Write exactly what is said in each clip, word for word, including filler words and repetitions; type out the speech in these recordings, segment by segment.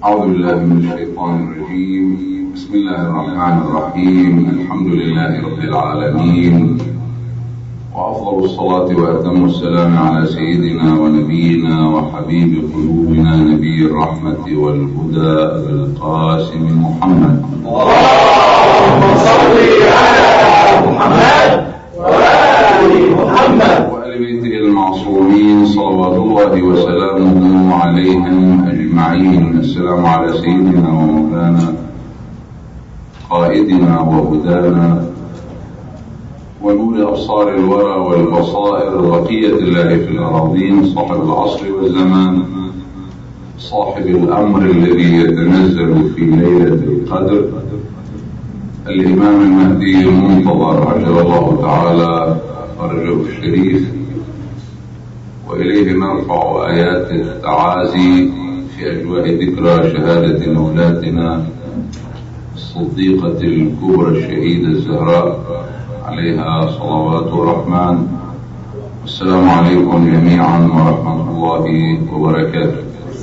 أعوذ بالله من الشيطان الرجيم. بسم الله الرحمن الرحيم. الحمد لله رب العالمين، وأفضل الصلاة وأتم السلام على سيدنا ونبينا وحبيب قلوبنا نبي الرحمة والهدى أبي القاسم محمد. اللهم صل على محمد وآل محمد وآل بيته المعصومين صلوات الله وسلامه عليهم أجمعين. السلام على سيدنا ومولانا قائدنا وهدانا ونور أبصار الورى والبصائر بقية الله في الأراضين، صاحب العصر والزمان، صاحب الأمر الذي يتنزل في ليلة القدر، الإمام المهدي المنتظر عجل الله تعالى فرجه الشريف، وإليه نرفع آيات التعازي في أجواء ذكرى شهادة مولاتنا الصديقة الكبرى الشهيدة الزهراء عليها صلوات الرحمن. السلام عليكم جميعا ورحمة الله وبركاته.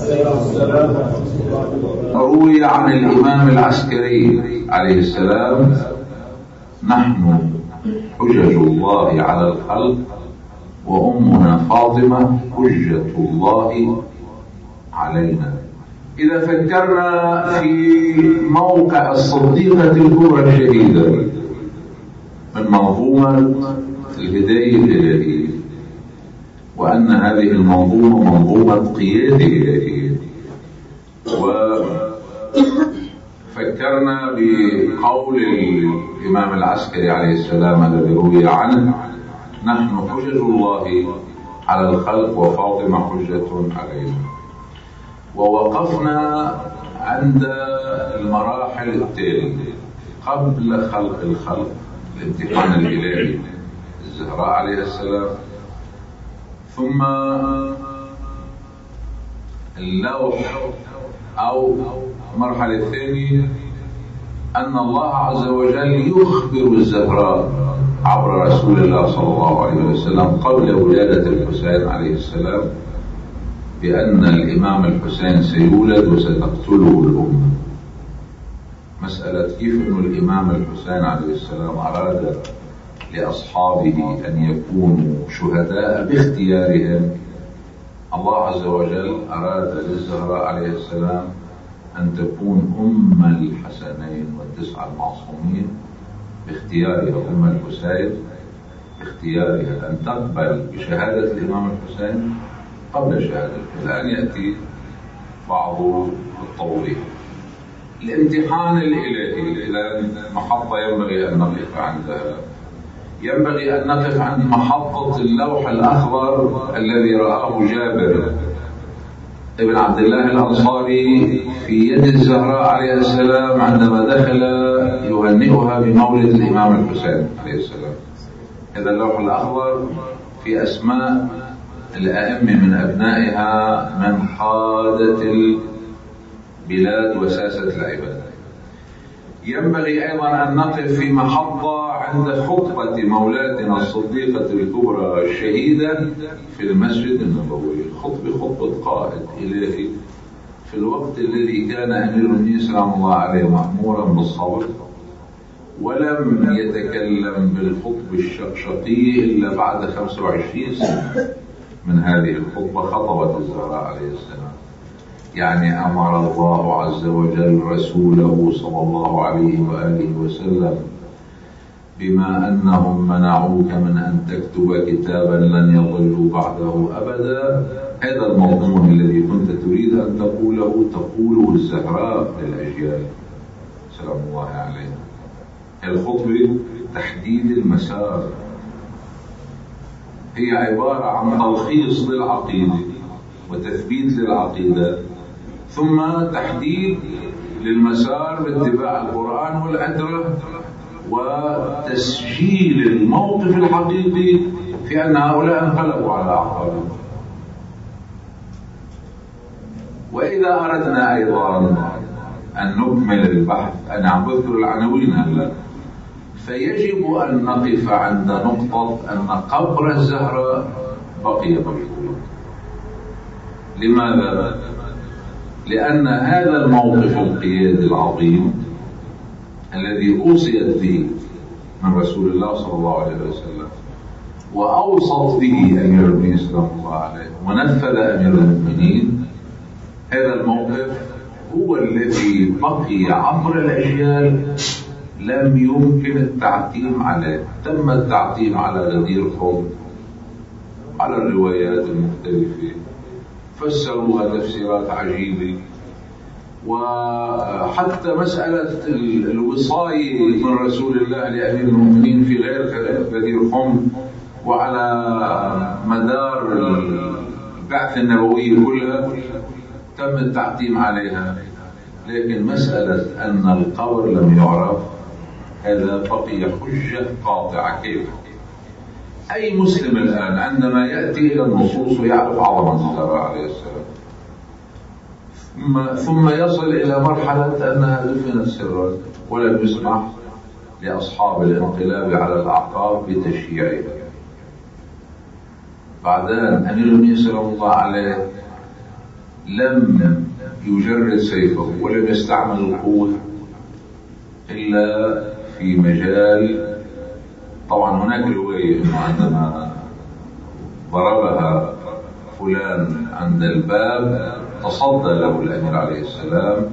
روي عن الإمام العسكري عليه السلام: نحن حجج الله على الخلق وأمنا فاطمة حجة الله علينا. إذا فكرنا في موقع الصديقة الكبرى الشهيدة من منظومة الهداية الإلهية، وأن هذه المنظومة منظومة قيادة إلهية، وفكرنا بقول الإمام العسكري عليه السلام الذي روي عنه: نحن حجج الله على الخلق وفاطمة حجة علينا. ووقفنا عند المراحل التالية قبل خلق الخلق: الامتحان الإلهي الزهراء عليه السلام، ثم اللوح أو المرحلة الثانية أن الله عز وجل يخبر الزهراء عبر رسول الله صلى الله عليه وسلم قبل ولادة الحسين عليه السلام بأن الإمام الحسين سيولد وستقتله الأمة. مسألة كيف أن الإمام الحسين عليه السلام أراد لأصحابه أن يكونوا شهداء باختيارهم، الله عز وجل أراد للزهراء عليه السلام أن تكون أم الحسنين والتسعة المعصومين باختيارها، أم الحسين باختيارها أن تقبل بشهادة الإمام الحسين قبل شهادته. الآن يأتي بعض التوضيح. الامتحان الإلهي إلى محطة ينبغي أن نقف عندها، ينبغي أن نقف عند محطة اللوح الأخضر الذي رآه جابر ابن عبد الله الأنصاري في يد الزهراء عليه السلام عندما دخل يهنئها بمولد الإمام الحسين عليه السلام. هذا اللوح الأخضر في أسماء الأئمة من أبنائها من قادة البلاد وساسة العباد. ينبغي أيضا أن نقف في محطة عند خطبة مولاتنا الصديقة الكبرى الشهيدة في المسجد النبوي، خطبة خطبة قائد إلهي في الوقت الذي كان أمير المؤمنين سلام الله عليه مأمورا بالصبر، ولم يتكلم بالخطبة الشقشقية إلا بعد خمسة وعشرين سنة من هذه الخطبة خطبت الزهراء عليه السلام. يعني أمر الله عز وجل رسوله صلى الله عليه وآله وسلم بما أنهم منعوك من أن تكتب كتابا لن يضلوا بعده أبدا. هذا المضمون الذي كنت تريد أن تقوله تقوله الزهراء للأجيال سلام الله عليها. الخطبة تحديد المسار، هي عبارة عن تلخيص للعقيدة وتثبيت للعقيدة، ثم تحديد للمسار باتباع القرآن والأدرة، وتسجيل الموقف الحقيقي في أن هؤلاء انقلبوا على أعقابهم. وإذا أردنا أيضا أن نكمل البحث، أنا عم بذكر العناوين هلا، فيجب أن نقف عند نقطة أن قبر الزهراء بقي مجهولا. لماذا؟ لأن هذا الموقف القيادي العظيم الذي أوصيت به من رسول الله صلى الله عليه وسلم وأوصت به أمير المؤمنين سلام الله عليه ونفذ أمير المؤمنين، هذا الموقف هو الذي بقي عبر الأجيال لم يمكن التعتيم عليه. تم التعتيم على غدير قوم، على الروايات المختلفة، فسروها تفسيرات عجيبة، وحتى مسألة الوصاية من رسول الله لأمير المؤمنين في غير غدير قوم وعلى مدار البعثة النبوية كلها تم التعتيم عليها. لكن مسألة أن القبر لم يعرف هذا بقي حجة قاطعة. كيف؟ أي مسلم الآن عندما يأتي إلى النصوص ويعرف عظمة الزهراء عليه السلام ثم يصل إلى مرحلة أنها دفنت سرا ولم يسمح لأصحاب الانقلاب على الأعقاب بتشييعها، بعدين أمير المؤمنين سلام الله عليه لم يجرد سيفه ولم يستعمل القوة إلا في مجال، طبعا هناك رواية أنه عندما ضربها فلان عند الباب تصدى له الأمير عليه السلام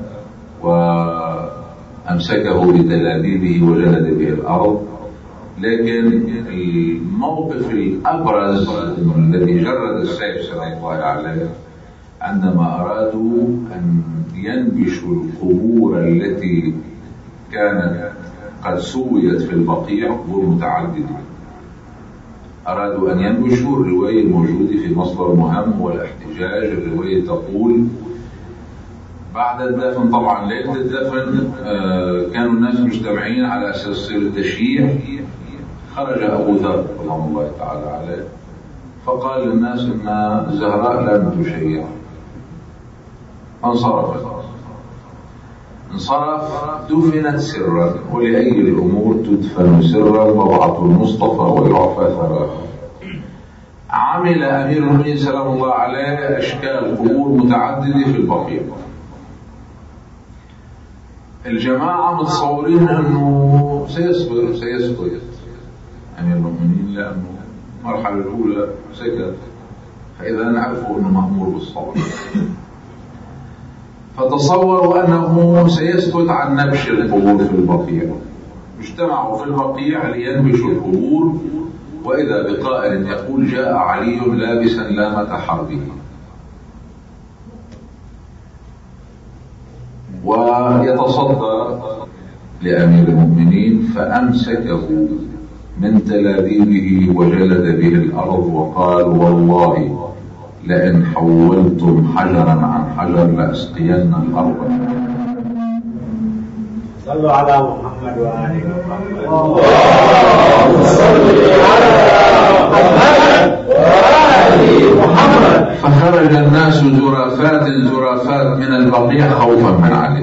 وأمسكه بتلابيبه وجلد به الأرض. لكن الموقف الأبرز الذي جرد السيف سلام الله عليه عندما أرادوا أن ينبشوا القبور التي كانت قد سويت في البقيع قبور متعددة، أرادوا أن ينبشوا الرواية الموجودة في مصدر مهم والاحتجاج. الرواية تقول بعد الدفن، طبعا ليلة الدفن كانوا الناس مجتمعين على أساس يصير التشييع، خرج أبو ذر رضي الله تعالى عليه فقال للناس إن الزهراء لم تشيع، انصرف انصرف دفنت سرا، ولأي الأمور تدفن سرا وضعة المصطفى ويعفى ثراها. عمل أمير المؤمنين سلام الله عليه أشكال قبور متعددة في البقيع. الجماعة متصورين أنه سيصبر سيصبر أمير المؤمنين لأنه المرحلة الأولى سكت، فإذا نعرفوا أنه مأمور بالصبر، فتصوروا أنه سيسكت عن نبش القبور في البقيع. اجتمعوا في البقيع لينبشوا القبور، وإذا بقائل يقول جاء علي لابسا لامة حربه ويتصدى لأمير المؤمنين فأمسكه من تلابيبه وجلد به الأرض وقال والله لئن حولتم حجرا عن حجر لأسقين الأرض. صلوا على محمد وآل محمد. اللهم صل على محمد وآل محمد. فخرج الناس زرافات زرافات من البقيع خوفا من علي.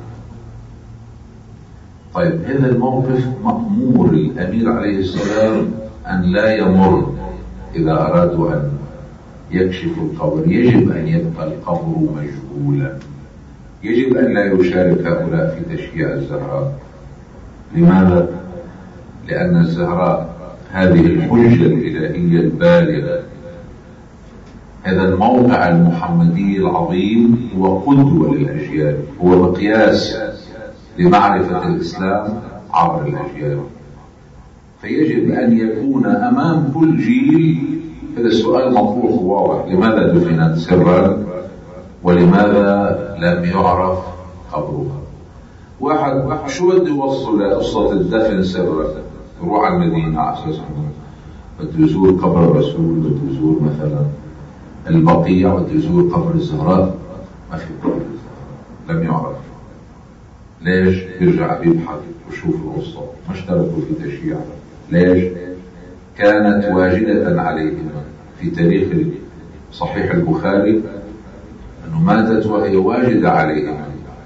طيب هذا الموقف مأمور الأمير عليه السلام أن لا يمر إذا أرادوا أن يكشفوا القبر، يجب أن يبقى القبر مجهولا، يجب أن لا يشارك هؤلاء في تشييع الزهراء. لماذا؟ لأن الزهراء هذه الحجة الإلهية البالغة، هذا الموقع المحمدي العظيم هو قدوة للأجيال، هو مقياس لمعرفة الإسلام عبر الأجيال، فيجب أن يكون أمام كل جيل. هذا السؤال مطروح واضح: لماذا دفنت سرا ولماذا لم يعرف قبرها؟ واحد شو بده يوصل لقصة الدفن سرا؟ يروح على المدينة على أساس بده يزور قبر الرسول، بده يزور مثلا البقيع، بده يزور قبر الزهراء، ما في قبر الزهراء، لم يعرف. ليش؟ بيرجع بيبحث وشوف القصة، ما اشتركوا في تشييعها. ليش؟ كانت واجدة عليهم في تاريخ صحيح البخاري أنه ماتت وهي واجدة عليهم.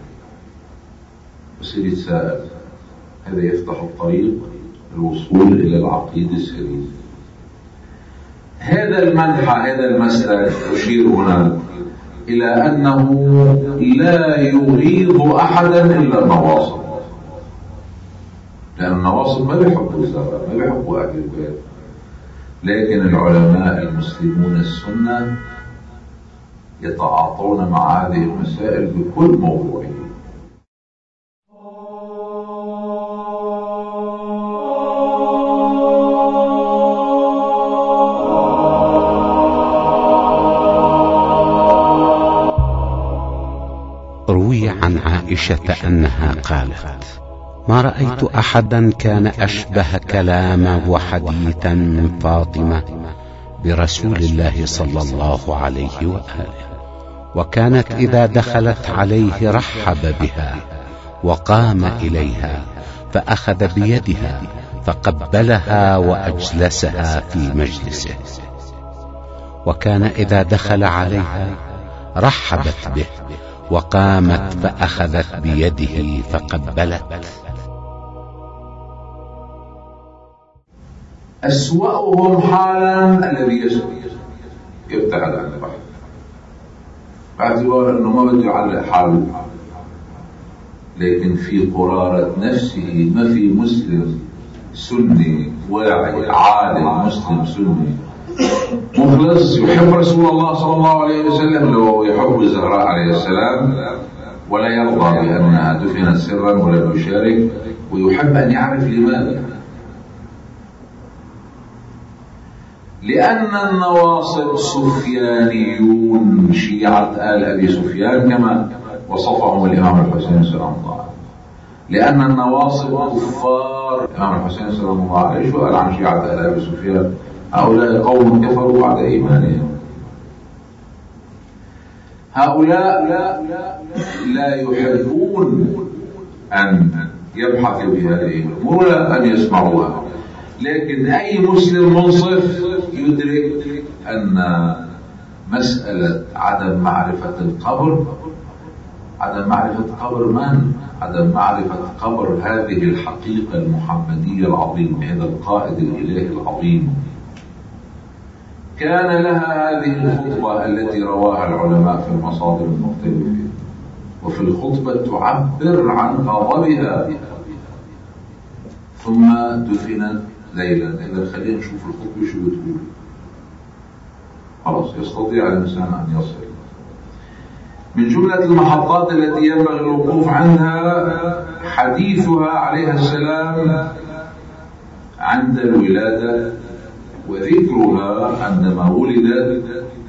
بصير يتساءل، هذا يفتح الطريق للوصول إلى العقيدة السليمة. هذا المنحى، هذا المسلك أشير هنا إلى أنه لا يغيظ أحدا إلا النواصب، لأن النواصب ما بيحبوا الزهراء، ما بيحبوا أهل البيت، لكن العلماء المسلمون السنة يتعاطون مع هذه المسائل بكل موضوعية. روي عن عائشة أنها قالت: ما رأيت أحدا كان أشبه كلاما وحديثا من فاطمة برسول الله صلى الله عليه وآله، وكانت إذا دخلت عليه رحب بها وقام إليها فأخذ بيدها فقبلها وأجلسها في مجلسه، وكان إذا دخل عليها رحبت به وقامت فأخذت بيده فقبلت. أسوأهم حالا الذي يبتعد عن البحر باعتبار أنه ما بده يعلق حاله، لكن في قرارة نفسه ما في مسلم سني واعي عالم مسلم سني مخلص يحب رسول الله صلى الله عليه وسلم لو يحب الزهراء عليه السلام ولا يرضى بأنها دفنت سرا ولم يشارك، ويحب أن يعرف لماذا. لأن النواصب سفيانيون شيعة آل أبي سفيان كما وصفهم الإمام الحسين سلام الله عليه، لأن النواصب كفار. الإمام الحسين سلام الله عليه سؤال عن شيعة آل أبي سفيان: هؤلاء قوم كفروا بعد إيمانهم. هؤلاء لا يحبون أن يبحثوا في هذه الأمور ولا أن يسمعوها، لكن أي مسلم منصف يدرك أن مسألة عدم معرفة القبر، عدم معرفة قبر من؟ عدم معرفة قبر هذه الحقيقة المحمدية العظيمة، هذا القائد الإلهي العظيم. كان لها هذه الخطبة التي رواها العلماء في المصادر المختلفة، وفي الخطبة تعبر عن غضبها، ثم دفنت ليلا. إذا خلينا نشوف الخطبة شو بتقول. خلاص يستطيع الإنسان أن يصل. من جملة المحطات التي ينبغي الوقوف عندها حديثها عليه السلام عند الولادة، وذكرها عندما ولدت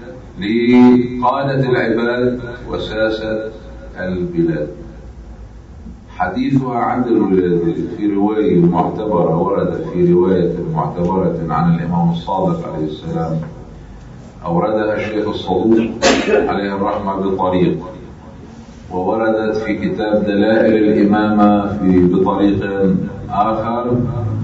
لقادة العباد وساسة البلاد. حديثها عند الولادة في رواية معتبرة وردت في رواية معتبرة عن الإمام الصادق عليه السلام، أوردها الشيخ الصدوق عليه الرحمة بطريق، ووردت في كتاب دلائل الإمامة في بطريق آخر.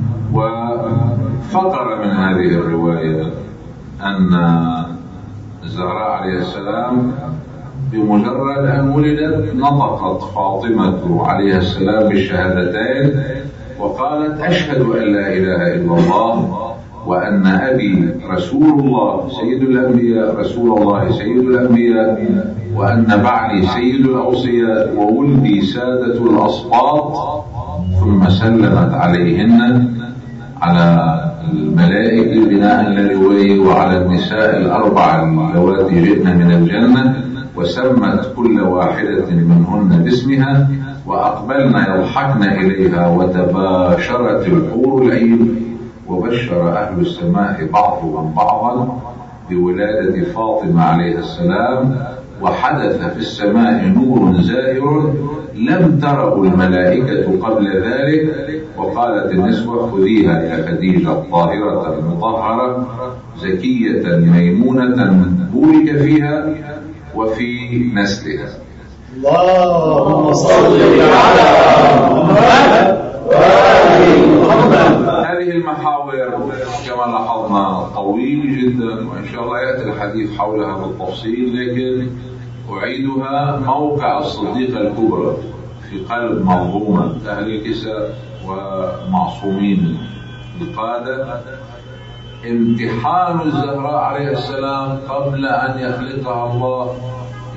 وفقر من هذه الرواية أن الزهراء عليه السلام بمجرد أن ولدت نطقت فاطمة عليه السلام بالشهادتين وقالت: أشهد أن لا إله إلا الله وأن أبي رسول الله سيد الأنبياء رسول الله سيد الأنبياء، وأن بعلي سيد الأوصياء وولدي سادة الأصباط. ثم سلمت عليهن، على الملائكة بناء للرواية وعلى النساء الأربع اللواتي جئن من الجنة، وسمت كل واحدة منهن باسمها، وأقبلنا يضحكن إليها وتباشرت الحور العين. وبشر أهل السماء بعضهم بعضا بولادة فاطمة عليه السلام، وحدث في السماء نور زاهر لم تره الملائكة قبل ذلك. وقالت النسوة: خذيها يا خديجة طاهرة مطهرة زكية ميمونة بورك فيها وفي نسلها. اللهم صل على محمد وآل محمد. هذه المحاور كما لاحظنا طويل جدا، وإن شاء الله يأتي الحديث حولها بالتفصيل، لكن أعيدها: موقع الصديقة الكبرى في قلب منظومة أهل الكساء ومعصومين القادة، امتحان الزهراء عليه السلام قبل أن يخلقها الله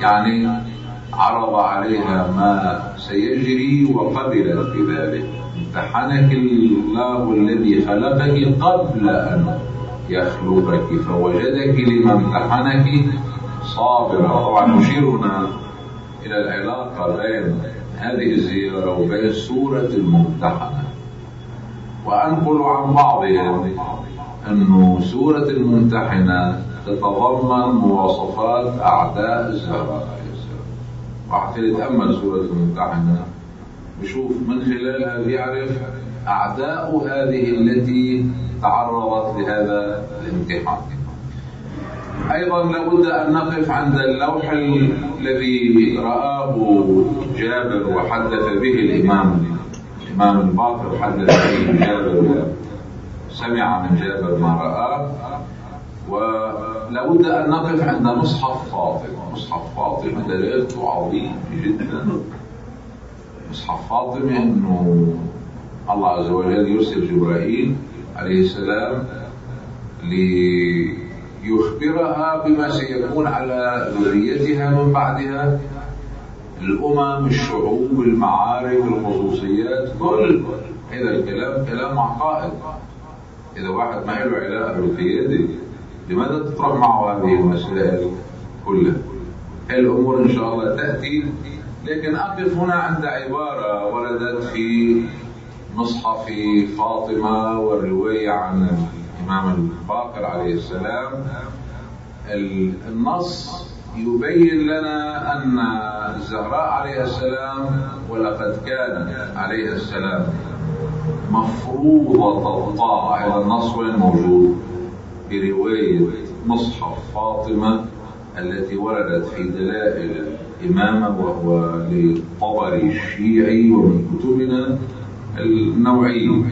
يعني عرض عليها ما سيجري وقبلت بذلك. امتحنك الله الذي خلقك قبل أن يخلقك فوجدك لما امتحنك صابرا. طبعا يشيرنا إلى العلاقة بين هذه الزيارة وبين سورة الممتحنة. وأنقل عن بعضهم أن سورة الممتحنة تتضمن مواصفات أعداء الزهراء عليه السلام. واحد يتأمل سورة الممتحنة ويشوف من خلالها بيعرف أعداء هذه التي تعرضت لهذا الامتحان. أيضا لابد أن نقف عند اللوح الذي رآه جابر وحدث به الإمام الإمام الباقر، حدث به جابر سمع من جابر ما رآه. ولابد أن نقف عند مصحف فاطمة. مصحف فاطمة دلالته عظيم جدا. مصحف فاطمة أنه الله عز وجل يرسل جبرائيل عليه السلام ليخبرها بما سيكون على ذريتها من بعدها، الأمم، الشعوب، المعارك، الخصوصيات، كل هذا الكلام كلام عقائد. إذا واحد ما له علاقة بالقيادة لماذا تطرح معه هذه المسائل كلها؟ الأمور إن شاء الله تأتي، لكن أقف هنا عند عبارة وردت في مصحف فاطمة والرواية عن الإمام الباقر عليه السلام. النص يبين لنا أن الزهراء عليه السلام ولقد كان عليه السلام مفروضة الطاعة. هذا النص وين موجود؟ في رواية مصحف فاطمة التي وردت في دلائل الإمامة، وهو للطبري الشيعي ومن كتبنا النوعية.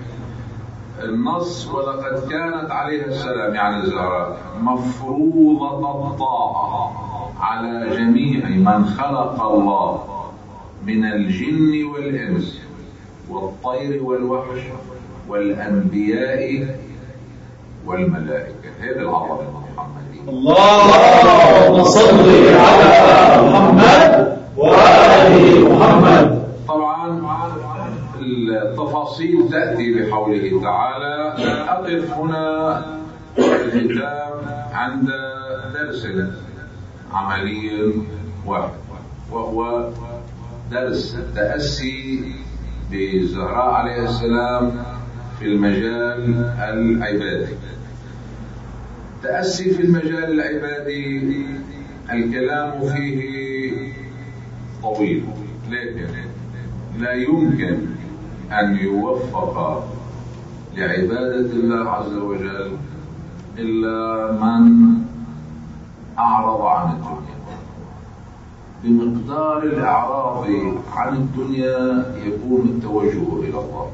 النص ولقد كانت عليه السلام يعني الزهراء مفروضة الطاعة على جميع من خلق الله من الجن والإنس والطير والوحش والأنبياء والملائكة. هذا العظمة المحمدية. اللهم صل على محمد وآل محمد. طبعا التفاصيل تأتي بحوله تعالى. أقف هنا الختام عند درس عملي واحد، وهو درس التأسي بالزهراء عليه السلام في المجال العبادي. التأسي في المجال العبادي الكلام فيه طويل، لكن لا يمكن أن يوفق لعبادة الله عز وجل إلا من أعرض عن الدنيا. بمقدار الإعراض عن الدنيا يكون التوجه إلى الله.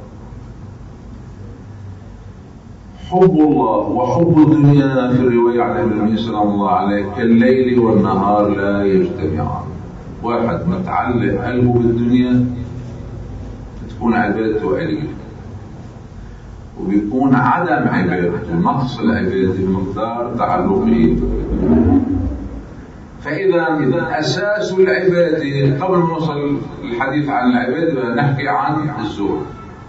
حب الله وحب الدنيا في الرواية عن النبي صلى الله عليه وسلم كالليل والنهار لا يجتمعان. واحد متعلق قلبه بالدنيا تكون عبادته قليلة، وبيكون عدم عبادته نقص العبادة بمقدار تعلقه. فإذا أساس العبادة، قبل ما نوصل الحديث عن العبادة نحكي عن الزهد.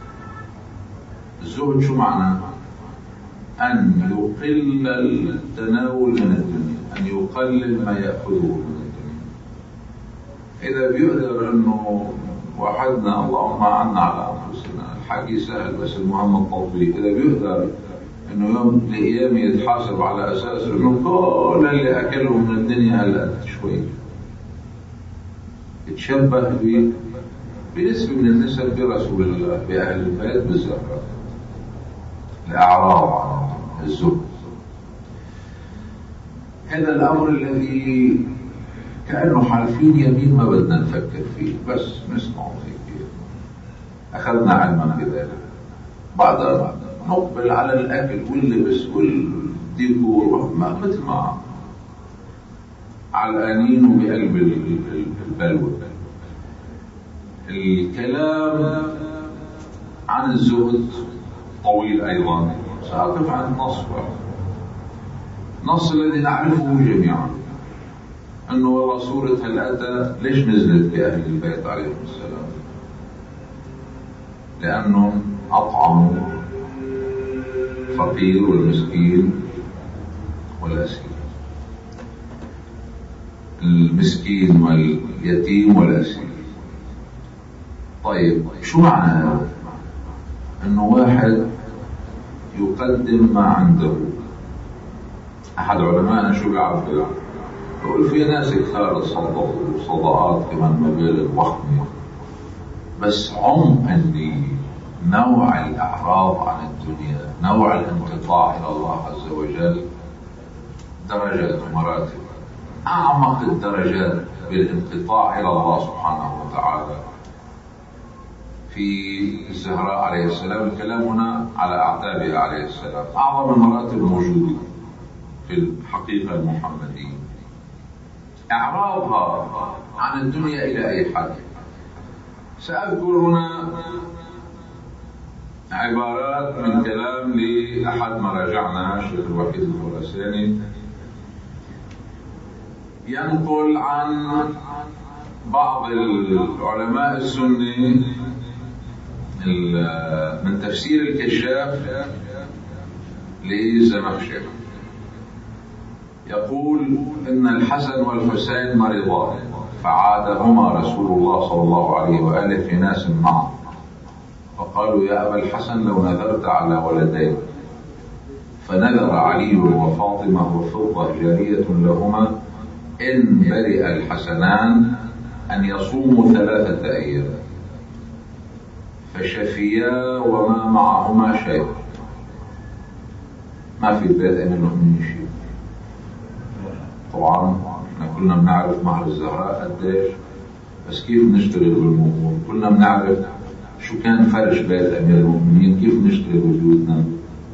الزهد شو معناه؟ أن يقل التناول من الدنيا، أن يقلل ما يأخذه من الدنيا. إذا بيقدر أنه وحدنا اللهم عنا على أنفسنا، الحكي سهل بس المهم التطبيق. إذا بيقدر أنه يوم من الأيام يتحاسب على أساس أنه كل اللي أكله من الدنيا هلأ شوي، يتشبه بنسبة من النسب برسول الله بأهل البيت بالزهراء، الأعراض عن الزهد. هذا الأمر الذي كأنه حالفين يمين ما بدنا نفكر فيه، بس نسمعه فيه. أخذنا علما بذلك. بعد نقبل على الأكل واللبس والديكور مثل ما علقانين وبقلب البلوى. الكلام عن الزهد طويل أيضا. سأقف عن النص، النص الذي نعرفه جميعا، انه والله سورة هل أتى ليش نزلت بأهل البيت عليهم السلام؟ لأنهم أطعموا الفقير والمسكين والأسير، المسكين واليتيم والأسير. طيب شو معنى هذا؟ انه واحد يقدم ما عنده. احد علمائنا شو بيعرف؟ يقول في ناس كثار صدقوا صدقات كمان مبالغ ضخمه، بس عمق النية، نوع الاعراض عن الدنيا، نوع الانقطاع الى الله عز وجل درجات ومراتب. اعمق الدرجات بالانقطاع الى الله سبحانه وتعالى في الزهراء عليه السلام. الكلام هنا على أعتابها عليه السلام. أعظم المراتب موجودة في الحقيقة المحمدية، إعراضها عن الدنيا إلى أي حد. سأذكر هنا عبارات من كلام لأحد مراجعنا الشيخ الوحيد الخراساني، ينقل عن بعض العلماء السني من تفسير الكشاف للزمخشري، يقول إن الحسن والحسين مريضان فعادهما رسول الله صلى الله عليه وآله في ناس معه، فقالوا يا أبا الحسن لو نذرت على ولدين، فنذر علي وفاطمة وفضة جارية لهما إن برئ الحسنان أن يصوموا ثلاثة أيام، فشفيا وما معهما شيء. ما في البيت أمير المؤمنين شيء. طبعا احنا كلنا بنعرف مهر الزهراء قديش، بس كيف نشتغل بالموضوع؟ كلنا بنعرف شو كان فرش بيت أمير المؤمنين، كيف نشتغل ببيوتنا،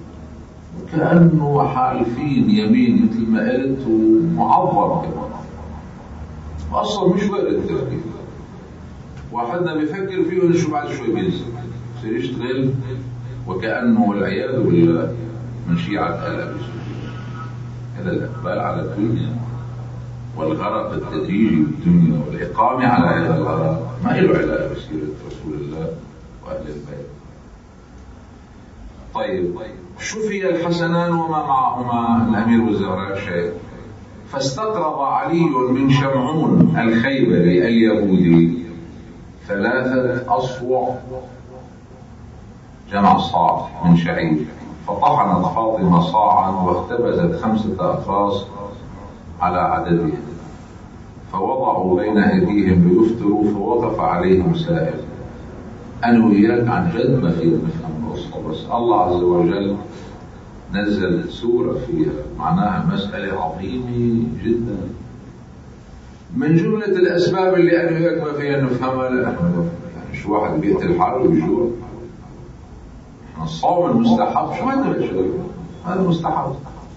وكأنه حالفين يمين مثل ما قلت ومعظم كمان، وأصلا مش وارد التفكير. واحدنا بيفكر فيه إنه شو بعد شوي بينزل يصير يشتغل، وكأنه والعياذ بالله من شيعة آل أبي سفيان. هذا الإقبال على الدنيا والغرق التدريجي بالدنيا والإقامة على هذا الغرق ما له علاقة بسيرة رسول الله وأهل البيت. طيب شفي الحسنان وما معهما الأمير والزهراء شيء، فاستقرض علي من شمعون الخيبري اليهودي ثلاثة أصوع جمع صاع من شعير، فطحنت فاطمة صاعا واختبزت خمسة أقراص على عددهم، فوضعوا بين أيديهم ليفطروا، فوقف عليهم سائل. أنا وياك عن جد ما فينا نفهم القصة، بس الله عز وجل نزل سورة فيها معناها مسألة عظيمة جدا. من جملة الأسباب اللي أنا وياك ما فينا نفهمها، لا نحن يعني شو واحد بيقتل حاله ويجوع؟ الصوم المستحب شو هذا الشيء؟ هذا مستحب.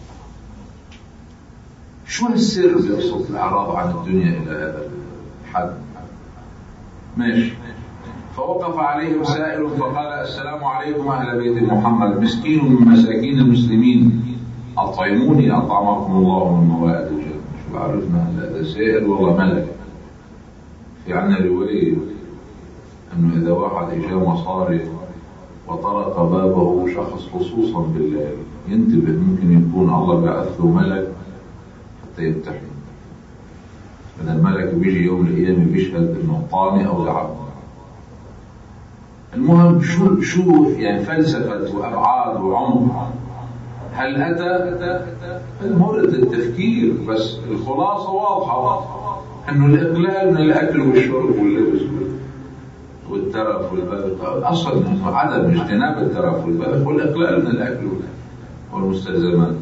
شو السر بقصة الإعراض عن الدنيا إلى هذا الحد؟ ماشي. فوقف عليهم سائل فقال السلام عليكم أهل بيت محمد، مسكين من مساكين المسلمين أطعموني أطعمكم الله من موائد الجنة. شو عرفنا هذا سائل والله ملك. في عنا رواية أنه إذا واحد إجا مصاري وطرق بابه شخص خصوصا بالليل ينتبه، ممكن يكون الله بعث له ملك حتى يمتحن. هذا الملك بيجي يوم القيامة بيشهد انه طاني او لعب. المهم شو شو يعني فلسفة وابعاد وعمق. هل اتى المورد التفكير، بس الخلاصة واضحة انه الاقلال من الاكل والشرب واللبس والترف والبذخ، اصلا عدم اجتناب الترف والبذخ والاقلال من الاكل والمستلزمات.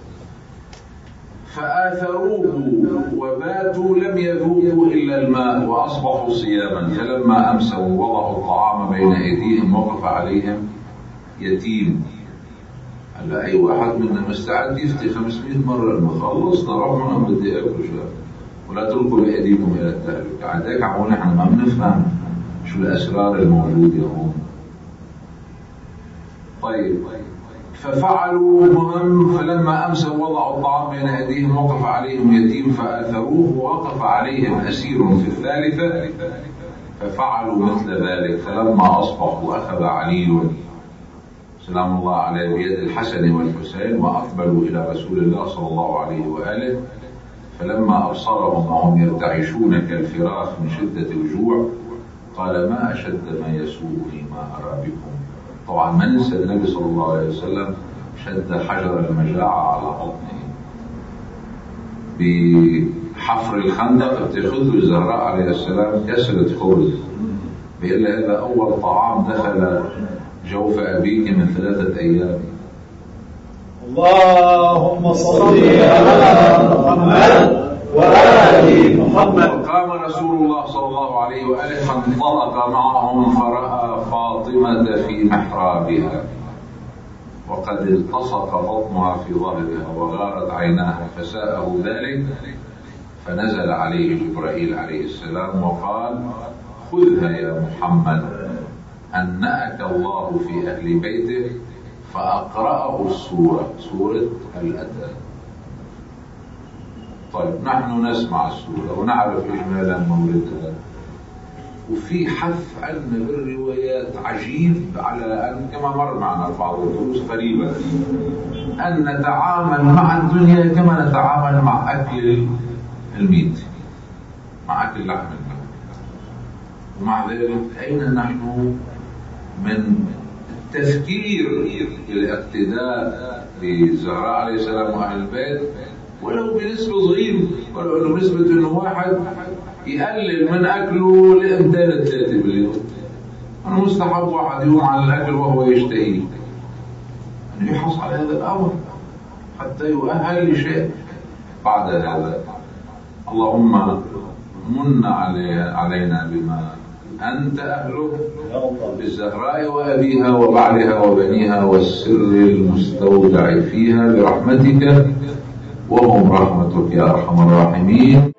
فآثروه وباتوا لم يذوقوا إلا الماء وأصبحوا صياما، فلما أمسوا وضعوا الطعام بين أيديهم وقف عليهم يتيم. هلا أي واحد منا مستعد يفتي خمسمائة مرة إنه خلصنا رحمنا بدي أكل شيء، ولا تلقوا بأيديكم إلى التهلكة. عادك عمونا إحنا ما بنفهم شو الأسرار الموجودة هون. طيب ففعلوا مهم، فلما أمسوا وضعوا الطعام بين أيديهم وقف عليهم يتيم فآثروه، ووقف عليهم أسير في الثالثة ففعلوا مثل ذلك. فلما أصبحوا أخذ علي سلام الله عليه بيد الحسن والحسين وأقبلوا إلى رسول الله صلى الله عليه وآله، فلما أبصرهم وهم يرتعشون كالفراخ من شدة الجوع قال ما أشد ما يسوءني ما أرى بكم. طبعا ما ننسى النبي صلى الله عليه وسلم شد حجر المجاعة على بطنه بحفر الخندق، بتاخذ الزهراء عليه السلام كسرة خبز، بيقول له هذا أول طعام دخل جوف أبيك من ثلاثة أيام. اللهم صل على محمد وآل محمد. قام رسول الله صلى الله عليه وآله فانطلق معهم فرأى فاطمة في محرابها وقد التصق بطنها في ظهرها وغارت عيناها، فساءه ذلك فنزل عليه جبرائيل عليه السلام وقال خذها يا محمد أنأك الله في أهل بيته، فأقرأه السورة، سورة الأذان. طيب نحن نسمع السورة ونعرف إجمالا موردها، وفي حث عنا بالروايات عجيب على أن كما مر معنا بعض الدروس قريبا أن نتعامل مع الدنيا كما نتعامل مع أكل الميت، مع أكل لحم الميت. ومع ذلك أين نحن من التفكير بالاقتداء بالزهراء عليه السلام وأهل البيت ولو بنسبة صغيرة، ولو بنسبة إنه واحد يقلل من أكله لأمثال الثلاثة باليوم. أنا مستحب واحد يوم على الأكل وهو يشتهي أن يحرص على هذا الأمر حتى يؤهل لشيء بعد هذا. اللهم من علينا بما أنت أهله بالزهراء وأبيها وبعلها وبنيها والسر المستودع فيها برحمتك وهم رحمتك يا أرحم الراحمين.